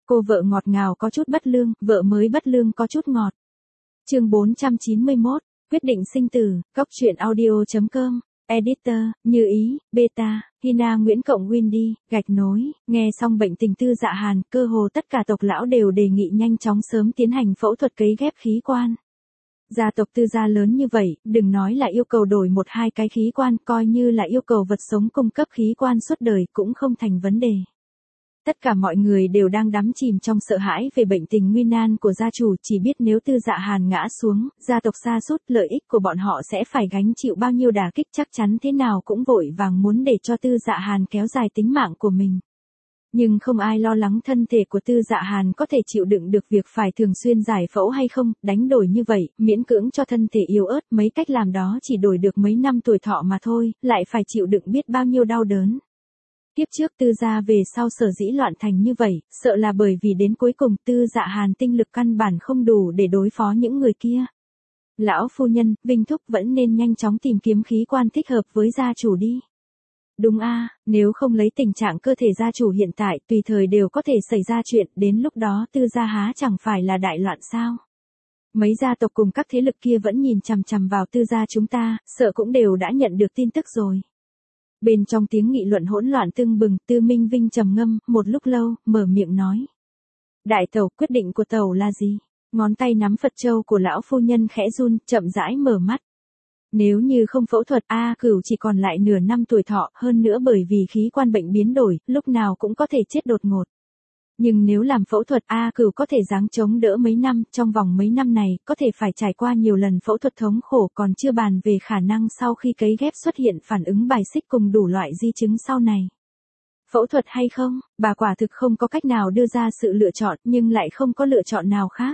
Cô vợ ngọt ngào có chút bất lương, vợ mới bất lương có chút ngọt. Chương 491, quyết định sinh tử, Cóc truyện audio.com, editor, Như Ý, beta, Hina Nguyễn cộng Windy, gạch nối, nghe xong bệnh tình Tư Dạ Hàn, cơ hồ tất cả tộc lão đều đề nghị nhanh chóng sớm tiến hành phẫu thuật cấy ghép khí quan. Gia tộc Tư gia lớn như vậy, đừng nói là yêu cầu đổi một hai cái khí quan, coi như là yêu cầu vật sống cung cấp khí quan suốt đời cũng không thành vấn đề. Tất cả mọi người đều đang đắm chìm trong sợ hãi về bệnh tình nguy nan của gia chủ, chỉ biết nếu Tư Dạ Hàn ngã xuống, gia tộc sa sút, lợi ích của bọn họ sẽ phải gánh chịu bao nhiêu đả kích, chắc chắn thế nào cũng vội vàng muốn để cho Tư Dạ Hàn kéo dài tính mạng của mình. Nhưng không ai lo lắng thân thể của Tư Dạ Hàn có thể chịu đựng được việc phải thường xuyên giải phẫu hay không, đánh đổi như vậy, miễn cưỡng cho thân thể yếu ớt, mấy cách làm đó chỉ đổi được mấy năm tuổi thọ mà thôi, lại phải chịu đựng biết bao nhiêu đau đớn. Tiếp trước Tư gia về sau sở dĩ loạn thành như vậy, sợ là bởi vì đến cuối cùng Tư Dạ Hàn tinh lực căn bản không đủ để đối phó những người kia. Lão phu nhân, Vinh Thúc vẫn nên nhanh chóng tìm kiếm khí quan thích hợp với gia chủ đi. Đúng a, nếu không lấy tình trạng cơ thể gia chủ hiện tại, tùy thời đều có thể xảy ra chuyện, đến lúc đó Tư gia há chẳng phải là đại loạn sao? Mấy gia tộc cùng các thế lực kia vẫn nhìn chằm chằm vào Tư gia chúng ta, sợ cũng đều đã nhận được tin tức rồi. Bên trong tiếng nghị luận hỗn loạn tưng bừng, Tư Minh Vinh trầm ngâm, một lúc lâu, mở miệng nói. Đại tẩu, quyết định của tẩu là gì? Ngón tay nắm Phật châu của lão phu nhân khẽ run, chậm rãi mở mắt. Nếu như không phẫu thuật, A Cửu chỉ còn lại nửa năm tuổi thọ, hơn nữa bởi vì khí quan bệnh biến đổi, lúc nào cũng có thể chết đột ngột. Nhưng nếu làm phẫu thuật, A Cửu có thể giáng chống đỡ mấy năm, trong vòng mấy năm này, có thể phải trải qua nhiều lần phẫu thuật thống khổ, còn chưa bàn về khả năng sau khi cấy ghép xuất hiện phản ứng bài xích cùng đủ loại di chứng sau này. Phẫu thuật hay không, bà quả thực không có cách nào đưa ra sự lựa chọn, nhưng lại không có lựa chọn nào khác.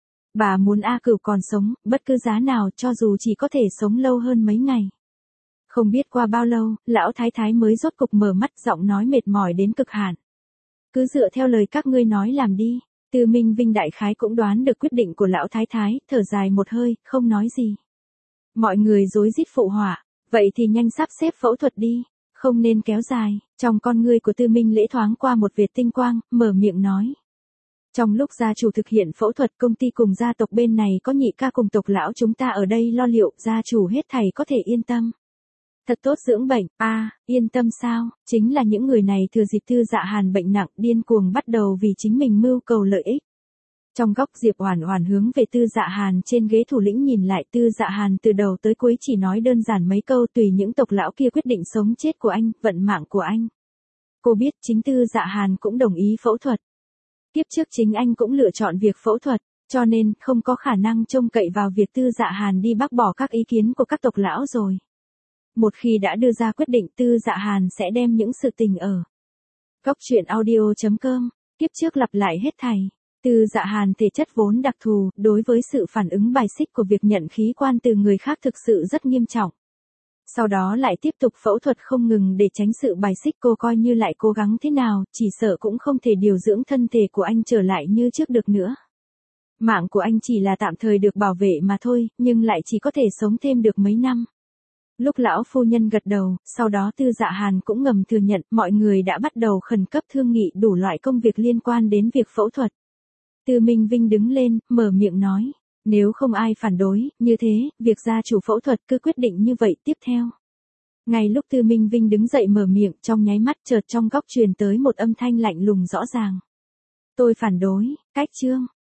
Bà muốn A Cửu còn sống, bất cứ giá nào, cho dù chỉ có thể sống lâu hơn mấy ngày. Không biết qua bao lâu, lão thái thái mới rốt cục mở mắt, giọng nói mệt mỏi đến cực hạn. Cứ dựa theo lời các ngươi nói làm đi. Tư Minh Vinh đại khái cũng đoán được quyết định của lão thái thái, thở dài một hơi, không nói gì. Mọi người rối rít phụ họa, vậy thì nhanh sắp xếp phẫu thuật đi, không nên kéo dài. Trong con ngươi của Tư Minh Lễ thoáng qua một vệt tinh quang, mở miệng nói. Trong lúc gia chủ thực hiện phẫu thuật, công ty cùng gia tộc bên này có nhị ca cùng tộc lão chúng ta ở đây lo liệu, gia chủ hết thảy có thể yên tâm. Thật tốt dưỡng bệnh, yên tâm sao, chính là những người này thừa dịp Tư Dạ Hàn bệnh nặng, điên cuồng bắt đầu vì chính mình mưu cầu lợi ích. Trong góc Diệp Oản Oản hướng về Tư Dạ Hàn trên ghế thủ lĩnh nhìn lại, Tư Dạ Hàn từ đầu tới cuối chỉ nói đơn giản mấy câu, tùy những tộc lão kia quyết định sống chết của anh, vận mạng của anh. Cô biết chính Tư Dạ Hàn cũng đồng ý phẫu thuật. Tiếp trước chính anh cũng lựa chọn việc phẫu thuật, cho nên không có khả năng trông cậy vào việc Tư Dạ Hàn đi bác bỏ các ý kiến của các tộc lão rồi. Một khi đã đưa ra quyết định, Tư Dạ Hàn sẽ đem những sự tình ở Cóc truyện audio.com, tiếp trước lặp lại hết thảy. Tư Dạ Hàn thể chất vốn đặc thù, đối với sự phản ứng bài xích của việc nhận khí quan từ người khác thực sự rất nghiêm trọng. Sau đó lại tiếp tục phẫu thuật không ngừng để tránh sự bài xích, cô coi như lại cố gắng thế nào, chỉ sợ cũng không thể điều dưỡng thân thể của anh trở lại như trước được nữa. Mạng của anh chỉ là tạm thời được bảo vệ mà thôi, nhưng lại chỉ có thể sống thêm được mấy năm. Lúc lão phu nhân gật đầu, sau đó Tư Dạ Hàn cũng ngầm thừa nhận, mọi người đã bắt đầu khẩn cấp thương nghị đủ loại công việc liên quan đến việc phẫu thuật. Tư Minh Vinh đứng lên, mở miệng nói, nếu không ai phản đối, như thế, việc gia chủ phẫu thuật cứ quyết định như vậy tiếp theo. Ngay lúc Tư Minh Vinh đứng dậy mở miệng, trong nháy mắt chợt trong góc truyền tới một âm thanh lạnh lùng rõ ràng. Tôi phản đối, cách chương.